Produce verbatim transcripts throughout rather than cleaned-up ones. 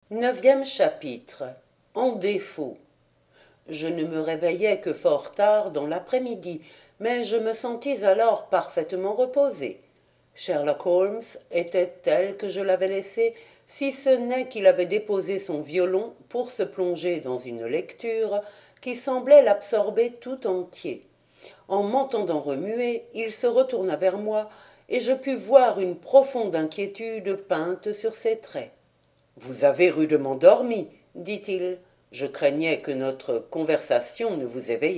Neuvième chapitre. En défaut. Je ne me réveillai que fort tard dans l'après-midi, mais je me sentis alors parfaitement reposé. Sherlock Holmes était tel que je l'avais laissé, si ce n'est qu'il avait déposé son violon pour se plonger dans une lecture qui semblait l'absorber tout entier. En m'entendant remuer, il se retourna vers moi, et je pus voir une profonde inquiétude peinte sur ses traits. « Vous avez rudement dormi, dit-il. Je craignais que notre conversation ne vous éveillât. »«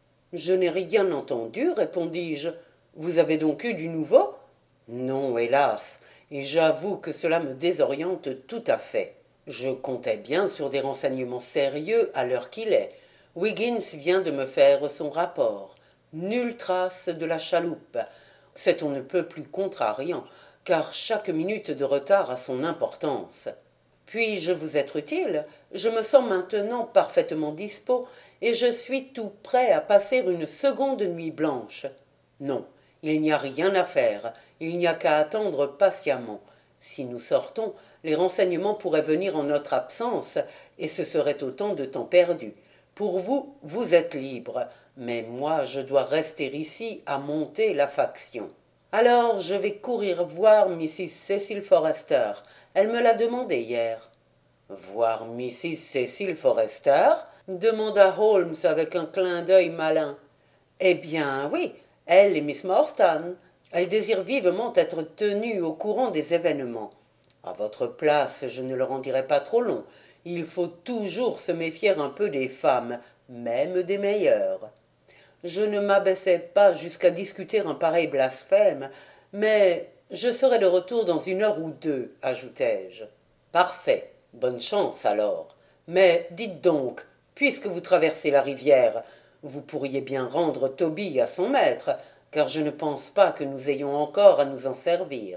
Je n'ai rien entendu, répondis-je. Vous avez donc eu du nouveau ?»« Non, hélas, et j'avoue que cela me désoriente tout à fait. Je comptais bien sur des renseignements sérieux à l'heure qu'il est. Wiggins vient de me faire son rapport. Nulle trace de la chaloupe. C'est on ne peut plus contrariant, car chaque minute de retard a son importance. Puis-je vous être utile? Je me sens maintenant parfaitement dispos, et je suis tout prêt à passer une seconde nuit blanche. Non, il n'y a rien à faire, il n'y a qu'à attendre patiemment. Si nous sortons, les renseignements pourraient venir en notre absence, et ce serait autant de temps perdu. Pour vous, vous êtes libre, mais moi je dois rester ici à monter la faction. Alors je vais courir voir Mrs Cecil Forrester. Elle me l'a demandé hier. « Voir Mrs Cecil Forrester ?» demanda Holmes avec un clin d'œil malin. « Eh bien, oui, elle et Miss Morstan. Elle désire vivement être tenue au courant des événements. À votre place, je ne leur en dirai pas trop long. Il faut toujours se méfier un peu des femmes, même des meilleures. » Je ne m'abaissais pas jusqu'à discuter un pareil blasphème, mais je serai de retour dans une heure ou deux, ajoutai-je. Parfait, bonne chance alors. Mais dites donc, puisque vous traversez la rivière, vous pourriez bien rendre Toby à son maître, car je ne pense pas que nous ayons encore à nous en servir.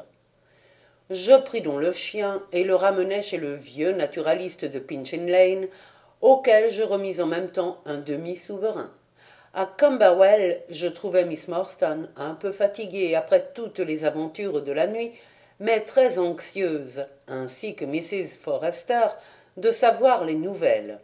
Je pris donc le chien et le ramenai chez le vieux naturaliste de Pinchin Lane, auquel je remis en même temps un demi-souverain. À Camberwell, je trouvai Miss Morstan un peu fatiguée après toutes les aventures de la nuit, mais très anxieuse, ainsi que Missus Forrester, de savoir les nouvelles.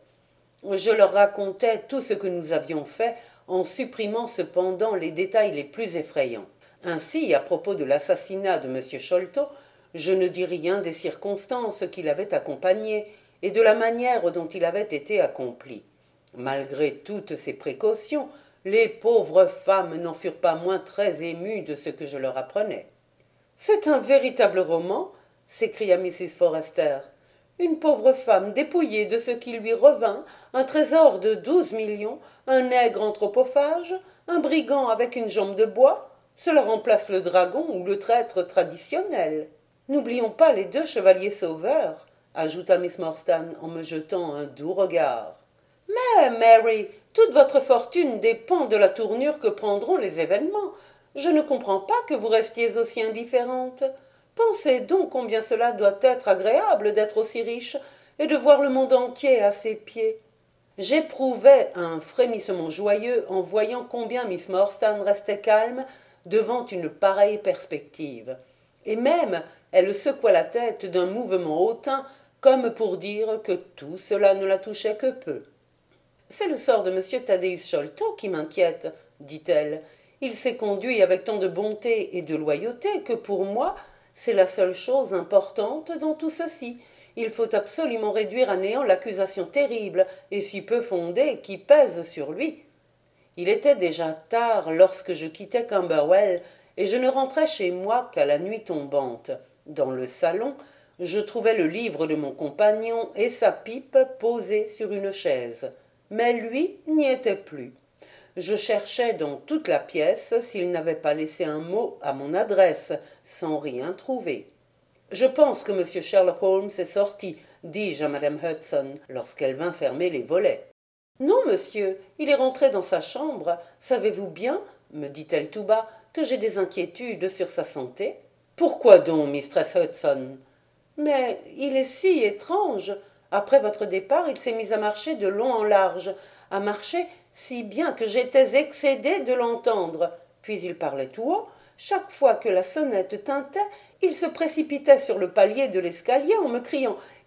Je leur racontai tout ce que nous avions fait, en supprimant cependant les détails les plus effrayants. Ainsi, à propos de l'assassinat de M. Sholto, je ne dis rien des circonstances qui l'avaient accompagné et de la manière dont il avait été accompli. Malgré toutes ces précautions, les pauvres femmes n'en furent pas moins très émues de ce que je leur apprenais. « C'est un véritable roman !» s'écria Missus Forrester. « Une pauvre femme dépouillée de ce qui lui revint, un trésor de douze millions, un nègre anthropophage, un brigand avec une jambe de bois, cela remplace le dragon ou le traître traditionnel. N'oublions pas les deux chevaliers sauveurs, ajouta Miss Morstan en me jetant un doux regard. Mais, Mary, toute votre fortune dépend de la tournure que prendront les événements. Je ne comprends pas que vous restiez aussi indifférente. Pensez donc combien cela doit être agréable d'être aussi riche et de voir le monde entier à ses pieds. » J'éprouvais un frémissement joyeux en voyant combien Miss Morstan restait calme devant une pareille perspective. Et même, elle secoua la tête d'un mouvement hautain, comme pour dire que tout cela ne la touchait que peu. « C'est le sort de M. Thaddeus Sholto qui m'inquiète, dit-elle. Il s'est conduit avec tant de bonté et de loyauté que pour moi, c'est la seule chose importante dans tout ceci. Il faut absolument réduire à néant l'accusation terrible et si peu fondée qui pèse sur lui. » Il était déjà tard lorsque je quittai Camberwell et je ne rentrai chez moi qu'à la nuit tombante. Dans le salon, je trouvai le livre de mon compagnon et sa pipe posée sur une chaise. Mais lui n'y était plus. Je cherchais dans toute la pièce s'il n'avait pas laissé un mot à mon adresse, sans rien trouver. « Je pense que M. Sherlock Holmes est sorti, dis-je à Madame Hudson, lorsqu'elle vint fermer les volets. « Non, monsieur, il est rentré dans sa chambre. Savez-vous bien, me dit-elle tout bas, que j'ai des inquiétudes sur sa santé. »« Pourquoi donc, mistress Hudson ?»« Mais il est si étrange. Après votre départ, il s'est mis à marcher de long en large, à marcher si bien que j'étais excédée de l'entendre. Puis il parlait tout haut. Chaque fois que la sonnette tintait, il se précipitait sur le palier de l'escalier en me criant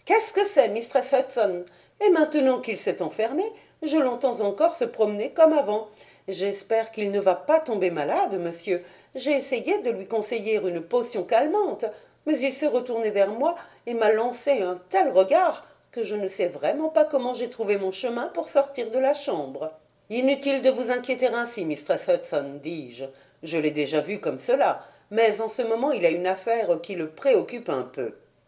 Qu'est-ce que c'est, mistress Hudson? Et maintenant qu'il s'est enfermé, je l'entends encore se promener comme avant. J'espère qu'il ne va pas tomber malade, monsieur. J'ai essayé de lui conseiller une potion calmante, mais il s'est retourné vers moi et m'a lancé un tel regard que je ne sais vraiment pas comment j'ai trouvé mon chemin pour sortir de la chambre. Inutile de vous inquiéter ainsi, mistress Hudson, dis-je. Je l'ai déjà vu comme cela, mais en ce moment il a une affaire qui le préoccupe un peu.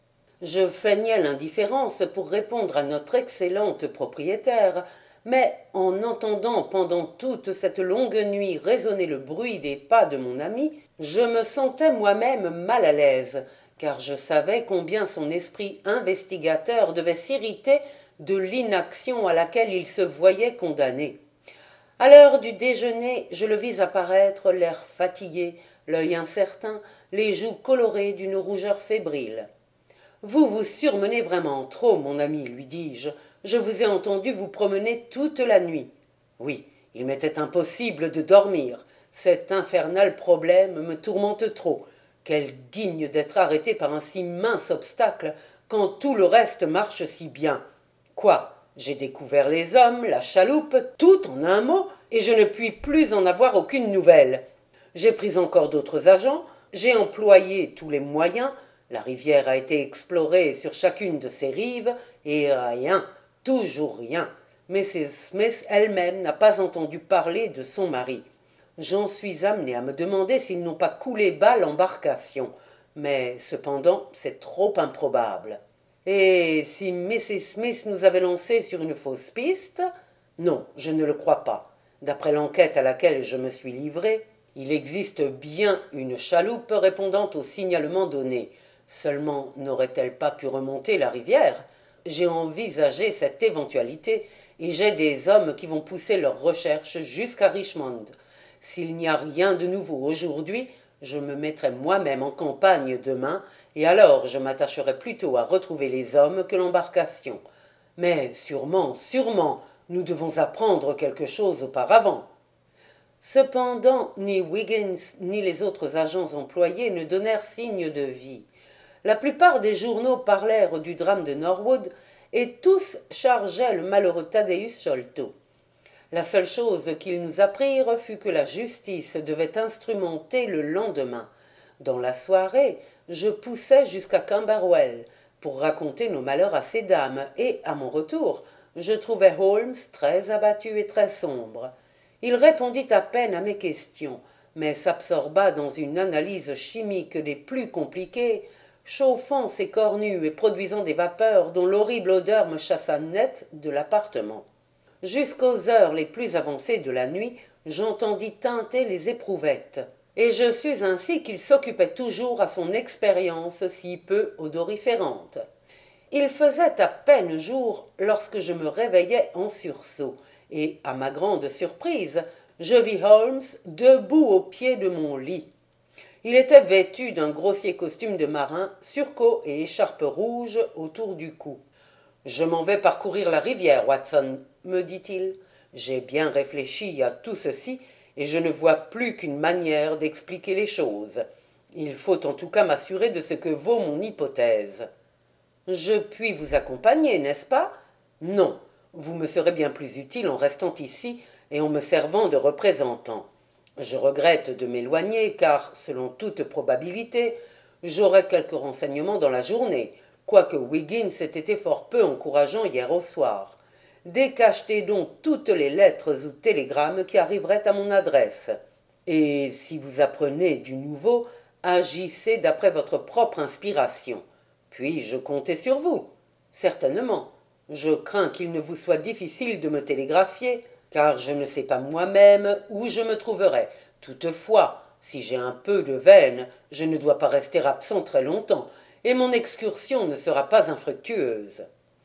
Je feignais l'indifférence pour répondre à notre excellente propriétaire, mais en entendant pendant toute cette longue nuit résonner le bruit des pas de mon ami, je me sentais moi-même mal à l'aise, car je savais combien son esprit investigateur devait s'irriter de l'inaction à laquelle il se voyait condamné. À l'heure du déjeuner, je le vis apparaître, l'air fatigué, l'œil incertain, les joues colorées d'une rougeur fébrile. « Vous vous surmenez vraiment trop, mon ami, lui dis-je. Je vous ai entendu vous promener toute la nuit. » Oui, il m'était impossible de dormir. Cet infernal problème me tourmente trop. Quel digne d'être arrêté par un si mince obstacle quand tout le reste marche si bien. Quoi? J'ai découvert les hommes, la chaloupe, tout en un mot, et je ne puis plus en avoir aucune nouvelle. J'ai pris encore d'autres agents, j'ai employé tous les moyens, la rivière a été explorée sur chacune de ses rives, et rien, toujours rien. Missus Smith elle-même n'a pas entendu parler de son mari. J'en suis amené à me demander s'ils n'ont pas coulé bas l'embarcation, mais cependant c'est trop improbable. Et si Missus Smith nous avait lancés sur une fausse piste? Non, je ne le crois pas. D'après l'enquête à laquelle je me suis livré, il existe bien une chaloupe répondant au signalement donné. Seulement n'aurait-elle pas pu remonter la rivière? J'ai envisagé cette éventualité et j'ai des hommes qui vont pousser leurs recherches jusqu'à Richmond. S'il n'y a rien de nouveau aujourd'hui, je me mettrai moi-même en campagne demain, et alors je m'attacherai plutôt à retrouver les hommes que l'embarcation. Mais sûrement, sûrement, nous devons apprendre quelque chose auparavant. Cependant, ni Wiggins ni les autres agents employés ne donnèrent signe de vie. La plupart des journaux parlèrent du drame de Norwood, et tous chargeaient le malheureux Thaddeus Sholto. La seule chose qu'ils nous apprirent fut que la justice devait instrumenter le lendemain. Dans la soirée, je poussai jusqu'à Camberwell pour raconter nos malheurs à ces dames, et, à mon retour, je trouvai Holmes très abattu et très sombre. Il répondit à peine à mes questions, mais s'absorba dans une analyse chimique des plus compliquées, chauffant ses cornues et produisant des vapeurs dont l'horrible odeur me chassa net de l'appartement. Jusqu'aux heures les plus avancées de la nuit, j'entendis tinter les éprouvettes, et je sus ainsi qu'il s'occupait toujours à son expérience si peu odoriférante. Il faisait à peine jour lorsque je me réveillai en sursaut, et, à ma grande surprise, je vis Holmes debout au pied de mon lit. Il était vêtu d'un grossier costume de marin, surcot et écharpe rouge autour du cou. « Je m'en vais parcourir la rivière, Watson, » me dit-il. « J'ai bien réfléchi à tout ceci, et je ne vois plus qu'une manière d'expliquer les choses. Il faut en tout cas m'assurer de ce que vaut mon hypothèse. »« Je puis vous accompagner, n'est-ce pas ? » ?»« Non, vous me serez bien plus utile en restant ici et en me servant de représentant. Je regrette de m'éloigner, car, selon toute probabilité, j'aurai quelques renseignements dans la journée, quoique Wiggins ait été fort peu encourageant hier au soir. Décachetez donc toutes les lettres ou télégrammes qui arriveraient à mon adresse. Et si vous apprenez du nouveau, agissez d'après votre propre inspiration. Puis-je compter sur vous? Certainement. Je crains qu'il ne vous soit difficile de me télégraphier, car je ne sais pas moi-même où je me trouverai. Toutefois, si j'ai un peu de veine, je ne dois pas rester absent très longtemps, et mon excursion ne sera pas infructueuse.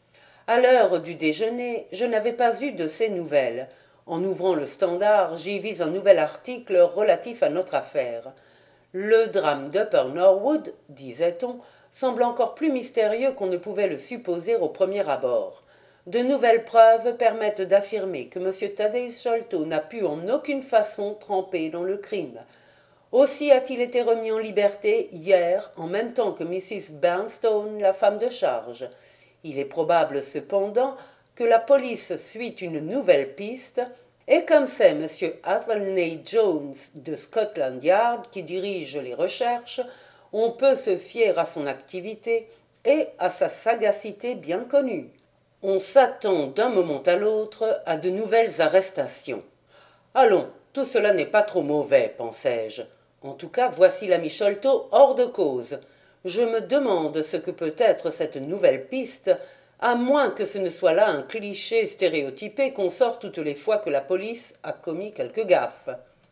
À l'heure du déjeuner, je n'avais pas eu de ces nouvelles. En ouvrant le Standard, j'y vis un nouvel article relatif à notre affaire. Le drame d'Upper Norwood, disait-on, semble encore plus mystérieux qu'on ne pouvait le supposer au premier abord. De nouvelles preuves permettent d'affirmer que M. Thaddeus Sholto n'a pu en aucune façon tremper dans le crime. Aussi a-t-il été remis en liberté hier, en même temps que Missus Bernstone, la femme de charge. Il est probable cependant que la police suit une nouvelle piste, et comme c'est M. Athelney Jones de Scotland Yard qui dirige les recherches, on peut se fier à son activité et à sa sagacité bien connue. On s'attend d'un moment à l'autre à de nouvelles arrestations. Allons, tout cela n'est pas trop mauvais, pensai-je. En tout cas, voici l'ami Sholto hors de cause. Je me demande ce que peut être cette nouvelle piste, à moins que ce ne soit là un cliché stéréotypé qu'on sort toutes les fois que la police a commis quelque gaffe.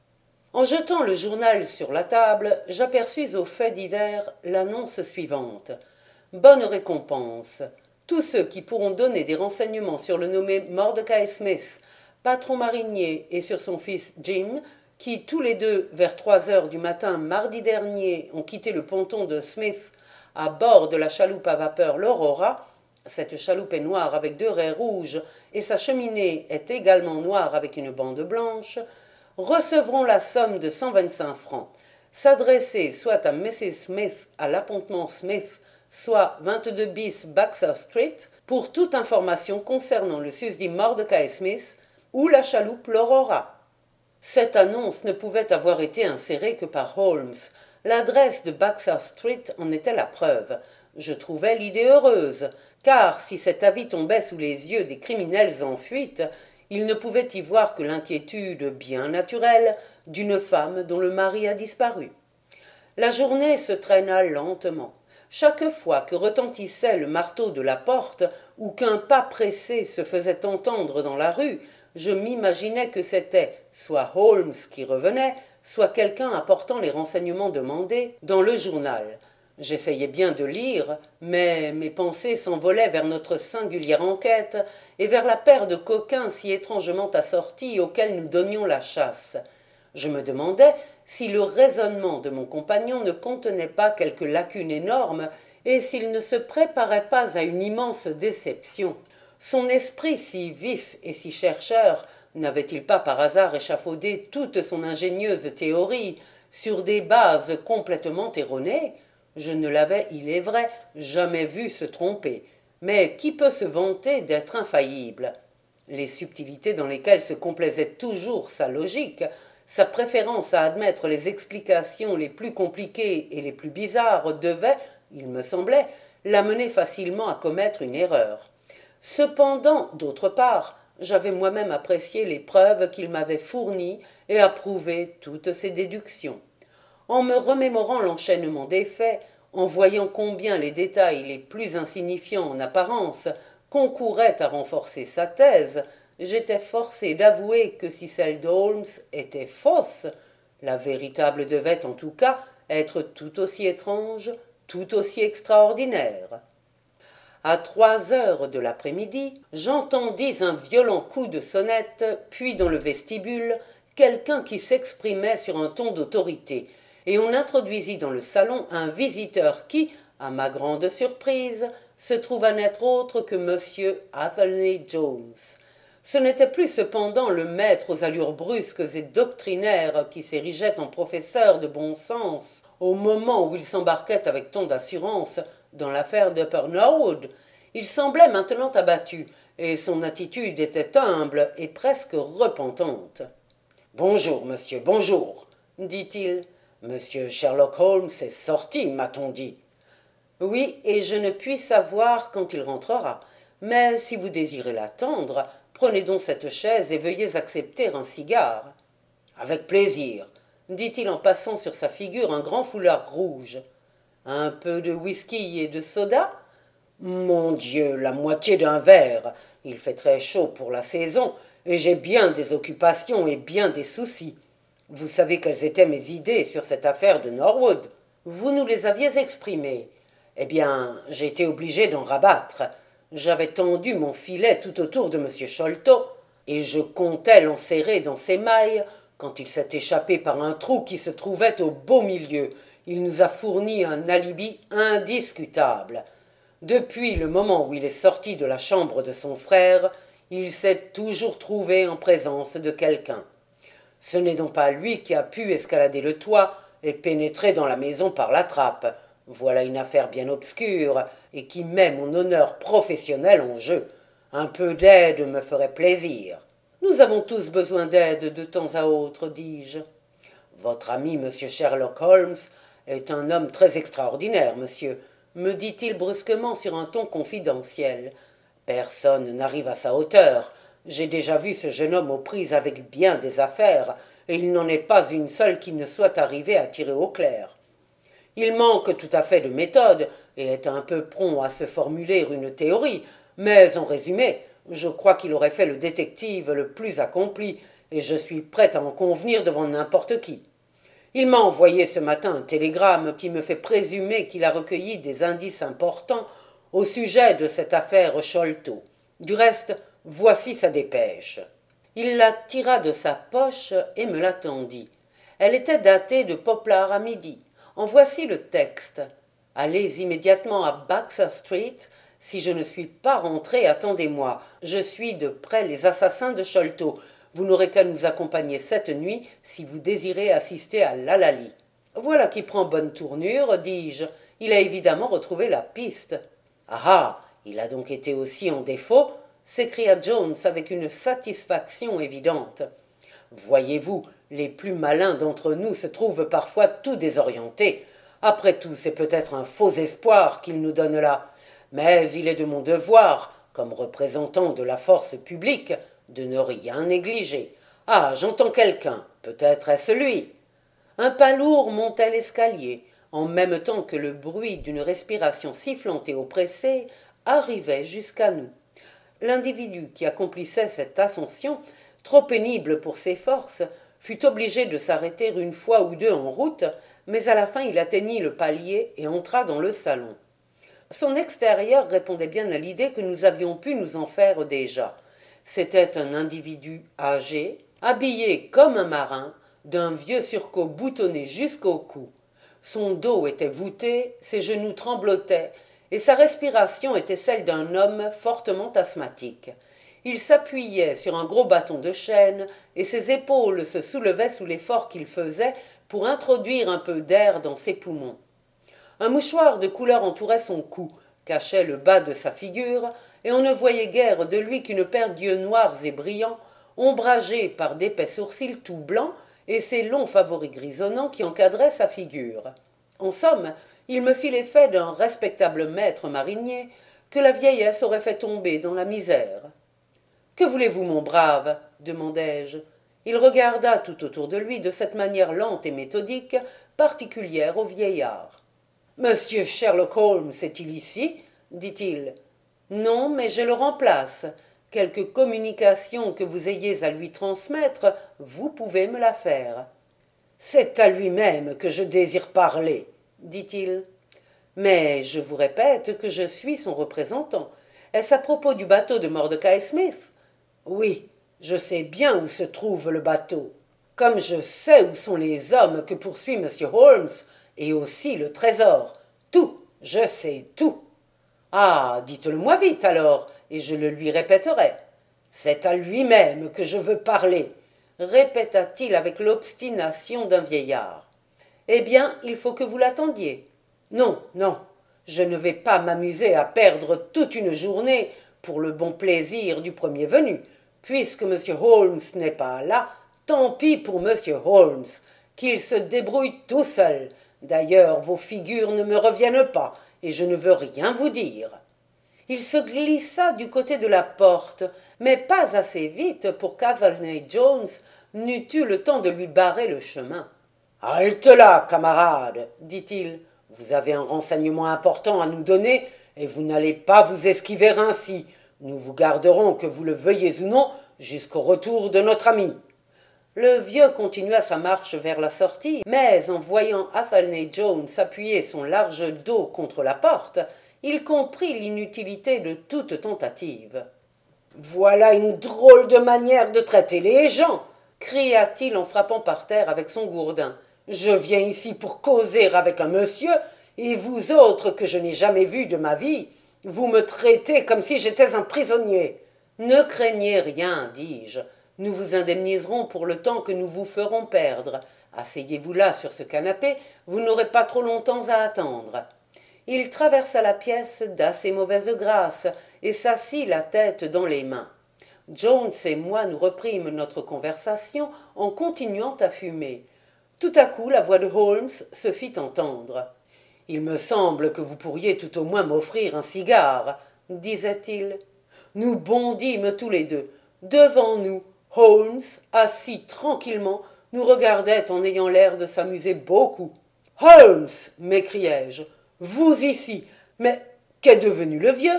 En jetant le journal sur la table, j'aperçus aux faits divers l'annonce suivante. Bonne récompense. Tous ceux qui pourront donner des renseignements sur le nommé Mordecai Smith, patron marinier, et sur son fils Jim, qui tous les deux, vers trois heures du matin mardi dernier, ont quitté le ponton de Smith à bord de la chaloupe à vapeur l'Aurora. Cette chaloupe est noire avec deux raies rouges et sa cheminée est également noire avec une bande blanche, recevront la somme de cent vingt-cinq francs. S'adresser soit à missus Smith à l'appontement Smith, soit vingt-deux bis Baxter Street, pour toute information concernant le susdit Mordecai Smith ou la chaloupe l'Aurora. Cette annonce ne pouvait avoir été insérée que par Holmes. L'adresse de Baxter Street en était la preuve. Je trouvais l'idée heureuse, car si cet avis tombait sous les yeux des criminels en fuite, il ne pouvait y voir que l'inquiétude bien naturelle d'une femme dont le mari a disparu. La journée se traîna lentement. Chaque fois que retentissait le marteau de la porte ou qu'un pas pressé se faisait entendre dans la rue, je m'imaginais que c'était soit Holmes qui revenait, soit quelqu'un apportant les renseignements demandés dans le journal. J'essayais bien de lire, mais mes pensées s'envolaient vers notre singulière enquête et vers la paire de coquins si étrangement assortis auxquels nous donnions la chasse. Je me demandais si le raisonnement de mon compagnon ne contenait pas quelque lacune énorme et s'il ne se préparait pas à une immense déception. Son esprit si vif et si chercheur n'avait-il pas par hasard échafaudé toute son ingénieuse théorie sur des bases complètement erronées? Je ne l'avais, il est vrai, jamais vu se tromper, mais qui peut se vanter d'être infaillible? Les subtilités dans lesquelles se complaisait toujours sa logique, sa préférence à admettre les explications les plus compliquées et les plus bizarres devaient, il me semblait, l'amener facilement à commettre une erreur. Cependant, d'autre part, j'avais moi-même apprécié les preuves qu'il m'avait fournies et approuvé toutes ses déductions. En me remémorant l'enchaînement des faits, en voyant combien les détails les plus insignifiants en apparence concouraient à renforcer sa thèse, j'étais forcé d'avouer que si celle de Holmes était fausse, la véritable devait en tout cas être tout aussi étrange, tout aussi extraordinaire. À trois heures de l'après-midi, j'entendis un violent coup de sonnette, puis dans le vestibule, quelqu'un qui s'exprimait sur un ton d'autorité, et on introduisit dans le salon un visiteur qui, à ma grande surprise, se trouva n'être autre que M. Athelney Jones. Ce n'était plus cependant le maître aux allures brusques et doctrinaires qui s'érigeait en professeur de bon sens au moment où il s'embarquait avec tant d'assurance dans l'affaire d'Upper Norwood. Il semblait maintenant abattu, et son attitude était humble et presque repentante. « Bonjour, monsieur, bonjour, dit-il. Monsieur Sherlock Holmes est sorti, m'a-t-on dit. Oui, et je ne puis savoir quand il rentrera. Mais si vous désirez l'attendre, prenez donc cette chaise et veuillez accepter un cigare. Avec plaisir, dit-il en passant sur sa figure un grand foulard rouge. Un peu de whisky et de soda? Mon Dieu, la moitié d'un verre. Il fait très chaud pour la saison, et j'ai bien des occupations et bien des soucis. Vous savez quelles étaient mes idées sur cette affaire de Norwood. Vous nous les aviez exprimées. Eh bien, j'ai été obligé d'en rabattre. J'avais tendu mon filet tout autour de M. Sholto, et je comptais l'enserrer dans ses mailles, quand il s'est échappé par un trou qui se trouvait au beau milieu. Il nous a fourni un alibi indiscutable. Depuis le moment où il est sorti de la chambre de son frère, il s'est toujours trouvé en présence de quelqu'un. Ce n'est donc pas lui qui a pu escalader le toit et pénétrer dans la maison par la trappe. Voilà une affaire bien obscure et qui met mon honneur professionnel en jeu. Un peu d'aide me ferait plaisir. Nous avons tous besoin d'aide de temps à autre, dis-je. Votre ami, monsieur Sherlock Holmes, est un homme très extraordinaire, monsieur, me dit-il brusquement sur un ton confidentiel. Personne n'arrive à sa hauteur. J'ai déjà vu ce jeune homme aux prises avec bien des affaires, et il n'en est pas une seule qui ne soit arrivée à tirer au clair. Il manque tout à fait de méthode, et est un peu prompt à se formuler une théorie, mais en résumé, je crois qu'il aurait fait le détective le plus accompli, et je suis prêt à en convenir devant n'importe qui. Il m'a envoyé ce matin un télégramme qui me fait présumer qu'il a recueilli des indices importants au sujet de cette affaire Sholto. Du reste, voici sa dépêche. Il la tira de sa poche et me la tendit. Elle était datée de Poplar à midi. En voici le texte. Allez immédiatement à Baxter Street. Si je ne suis pas rentré, attendez-moi. Je suis de près les assassins de Sholto. Vous n'aurez qu'à nous accompagner cette nuit si vous désirez assister à l'Alali. Voilà qui prend bonne tournure, dis-je. Il a évidemment retrouvé la piste. Ah ah, il a donc été aussi en défaut, s'écria Jones avec une satisfaction évidente. Voyez-vous, les plus malins d'entre nous se trouvent parfois tout désorientés. Après tout, c'est peut-être un faux espoir qu'il nous donne là. Mais il est de mon devoir, comme représentant de la force publique, de ne rien négliger. Ah, j'entends quelqu'un. Peut-être est-ce lui. Un pas lourd montait l'escalier, en même temps que le bruit d'une respiration sifflante et oppressée arrivait jusqu'à nous. L'individu qui accomplissait cette ascension, trop pénible pour ses forces, fut obligé de s'arrêter une fois ou deux en route, mais à la fin il atteignit le palier et entra dans le salon. Son extérieur répondait bien à l'idée que nous avions pu nous en faire déjà. C'était un individu âgé, habillé comme un marin, d'un vieux surcot boutonné jusqu'au cou. Son dos était voûté, ses genoux tremblotaient, et sa respiration était celle d'un homme fortement asthmatique. Il s'appuyait sur un gros bâton de chêne, et ses épaules se soulevaient sous l'effort qu'il faisait pour introduire un peu d'air dans ses poumons. Un mouchoir de couleur entourait son cou, cachait le bas de sa figure, et on ne voyait guère de lui qu'une paire d'yeux noirs et brillants, ombragés par d'épais sourcils tout blancs, et ses longs favoris grisonnants qui encadraient sa figure. En somme, il me fit l'effet d'un respectable maître marinier que la vieillesse aurait fait tomber dans la misère. « Que voulez-vous, mon brave » demandai-je. Il regarda tout autour de lui de cette manière lente et méthodique, particulière au vieillard. « Monsieur Sherlock Holmes est-il ici » dit-il. « Non, mais je le remplace. Quelque communication que vous ayez à lui transmettre, vous pouvez me la faire. »« C'est à lui-même que je désire parler, » dit-il. « Mais je vous répète que je suis son représentant. Est-ce à propos du bateau de Mordecai Smith ?»« Oui, je sais bien où se trouve le bateau, comme je sais où sont les hommes que poursuit M. Holmes, et aussi le trésor. Tout, je sais tout. »« Ah, dites-le-moi vite alors, et je le lui répéterai. »« C'est à lui-même que je veux parler, » répéta-t-il avec l'obstination d'un vieillard. « Eh bien, il faut que vous l'attendiez. »« Non, non, je ne vais pas m'amuser à perdre toute une journée pour le bon plaisir du premier venu. Puisque M. Holmes n'est pas là, tant pis pour M. Holmes, qu'il se débrouille tout seul. D'ailleurs, vos figures ne me reviennent pas, et je ne veux rien vous dire. » Il se glissa du côté de la porte, mais pas assez vite pour qu'Athelney Jones n'eût eu le temps de lui barrer le chemin. « Halte là, camarade, dit-il. Vous avez un renseignement important à nous donner, et vous n'allez pas vous esquiver ainsi. Nous vous garderons, que vous le veuillez ou non, jusqu'au retour de notre ami. » Le vieux continua sa marche vers la sortie, mais en voyant Athelney Jones appuyer son large dos contre la porte, il comprit l'inutilité de toute tentative. « Voilà une drôle de manière de traiter les gens !» cria-t-il en frappant par terre avec son gourdin. « Je viens ici pour causer avec un monsieur, et vous autres que je n'ai jamais vus de ma vie, vous me traitez comme si j'étais un prisonnier. »« Ne craignez rien, dis-je. Nous vous indemniserons pour le temps que nous vous ferons perdre. Asseyez-vous là sur ce canapé, vous n'aurez pas trop longtemps à attendre. » Il traversa la pièce d'assez mauvaise grâce et s'assit la tête dans les mains. Jones et moi nous reprîmes notre conversation en continuant à fumer. Tout à coup, la voix de Holmes se fit entendre. « Il me semble que vous pourriez tout au moins m'offrir un cigare, » disait-il. Nous bondîmes tous les deux. Devant nous, Holmes, assis tranquillement, nous regardait en ayant l'air de s'amuser beaucoup. « Holmes !» m'écriai-je. « Vous ici! Mais qu'est devenu le vieux ?»«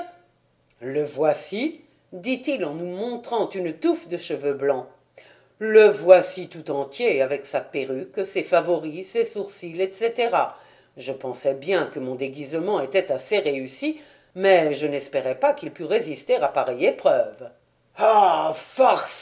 Le voici, » dit-il en nous montrant une touffe de cheveux blancs. « Le voici tout entier, avec sa perruque, ses favoris, ses sourcils, et cetera. Je pensais bien que mon déguisement était assez réussi, mais je n'espérais pas qu'il pût résister à pareille épreuve. »« Ah, farceur !»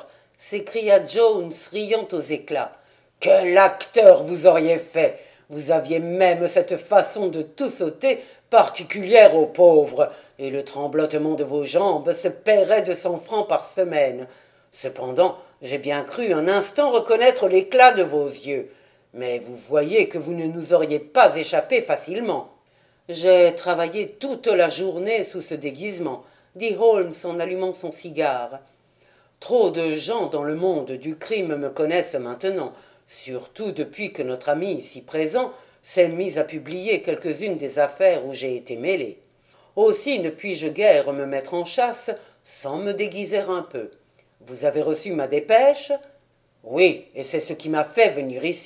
s'écria Jones, riant aux éclats. « Quel acteur vous auriez fait! Vous aviez même cette façon de tout sauter particulière aux pauvres, et le tremblotement de vos jambes se paierait de cent francs par semaine. Cependant, j'ai bien cru un instant reconnaître l'éclat de vos yeux, mais vous voyez que vous ne nous auriez pas échappé facilement. »« J'ai travaillé toute la journée sous ce déguisement, » dit Holmes en allumant son cigare. « Trop de gens dans le monde du crime me connaissent maintenant, surtout depuis que notre ami ici présent s'est mis à publier quelques-unes des affaires où j'ai été mêlé. Aussi ne puis-je guère me mettre en chasse sans me déguiser un peu. Vous avez reçu ma dépêche ? » ?»« Oui, et c'est ce qui m'a fait venir ici. »«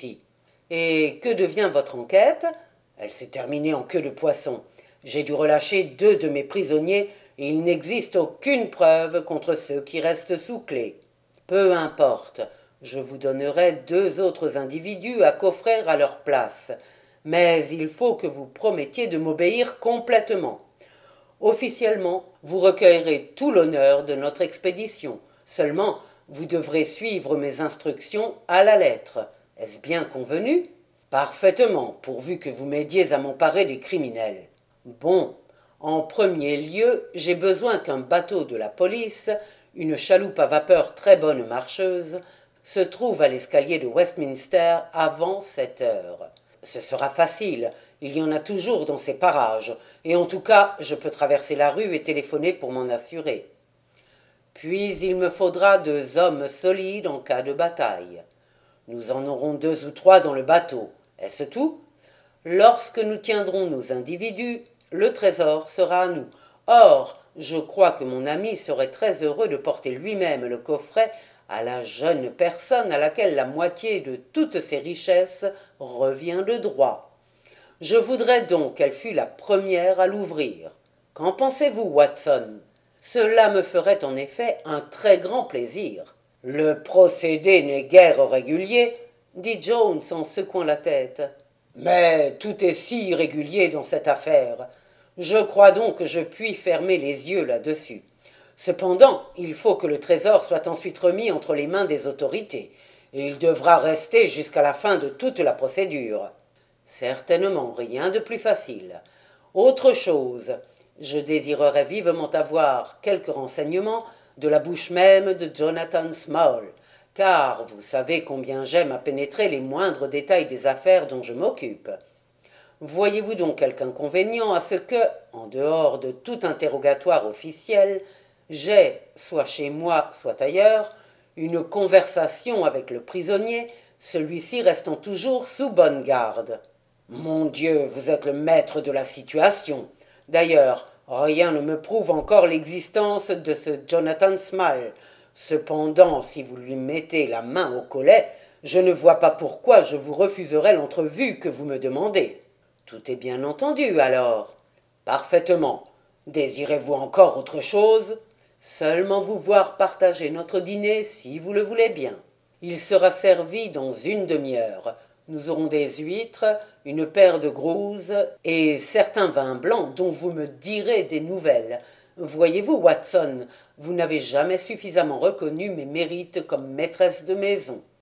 Et que devient votre enquête ? » ?»« Elle s'est terminée en queue de poisson. J'ai dû relâcher deux de mes prisonniers et il n'existe aucune preuve contre ceux qui restent sous clé. Peu importe, je vous donnerai deux autres individus à coffrer à leur place, mais il faut que vous promettiez de m'obéir complètement. Officiellement, vous recueillerez tout l'honneur de notre expédition. Seulement, vous devrez suivre mes instructions à la lettre. Est-ce bien convenu ? Parfaitement, pourvu que vous m'aidiez à m'emparer des criminels. Bon, en premier lieu, j'ai besoin qu'un bateau de la police, une chaloupe à vapeur très bonne marcheuse, se trouve à l'escalier de Westminster avant sept heures. Ce sera facile, il y en a toujours dans ces parages, et en tout cas, je peux traverser la rue et téléphoner pour m'en assurer. Puis il me faudra deux hommes solides en cas de bataille. Nous en aurons deux ou trois dans le bateau. Est-ce tout ? Lorsque nous tiendrons nos individus, le trésor sera à nous. Or, je crois que mon ami serait très heureux de porter lui-même le coffret à la jeune personne à laquelle la moitié de toutes ses richesses revient de droit. Je voudrais donc qu'elle fût la première à l'ouvrir. Qu'en pensez-vous, Watson ? Cela me ferait en effet un très grand plaisir. Le procédé n'est guère régulier, dit Jones en secouant la tête. Mais tout est si irrégulier dans cette affaire. Je crois donc que je puis fermer les yeux là-dessus. Cependant, il faut que le trésor soit ensuite remis entre les mains des autorités, et il devra rester jusqu'à la fin de toute la procédure. Certainement, rien de plus facile. Autre chose, je désirerais vivement avoir quelques renseignements de la bouche même de Jonathan Small, car vous savez combien j'aime à pénétrer les moindres détails des affaires dont je m'occupe. Voyez-vous donc quelque inconvénient à ce que, en dehors de tout interrogatoire officiel, j'ai, soit chez moi, soit ailleurs, une conversation avec le prisonnier, celui-ci restant toujours sous bonne garde. Mon Dieu, vous êtes le maître de la situation. D'ailleurs, rien ne me prouve encore l'existence de ce Jonathan Small. Cependant, si vous lui mettez la main au collet, je ne vois pas pourquoi je vous refuserais l'entrevue que vous me demandez. Tout est bien entendu, alors. Parfaitement. Désirez-vous encore autre chose ? Seulement vous voir partager notre dîner, si vous le voulez bien. Il sera servi dans une demi-heure. Nous aurons des huîtres, une paire de grouses et certains vins blancs dont vous me direz des nouvelles. Voyez-vous, Watson, vous n'avez jamais suffisamment reconnu mes mérites comme maîtresse de maison.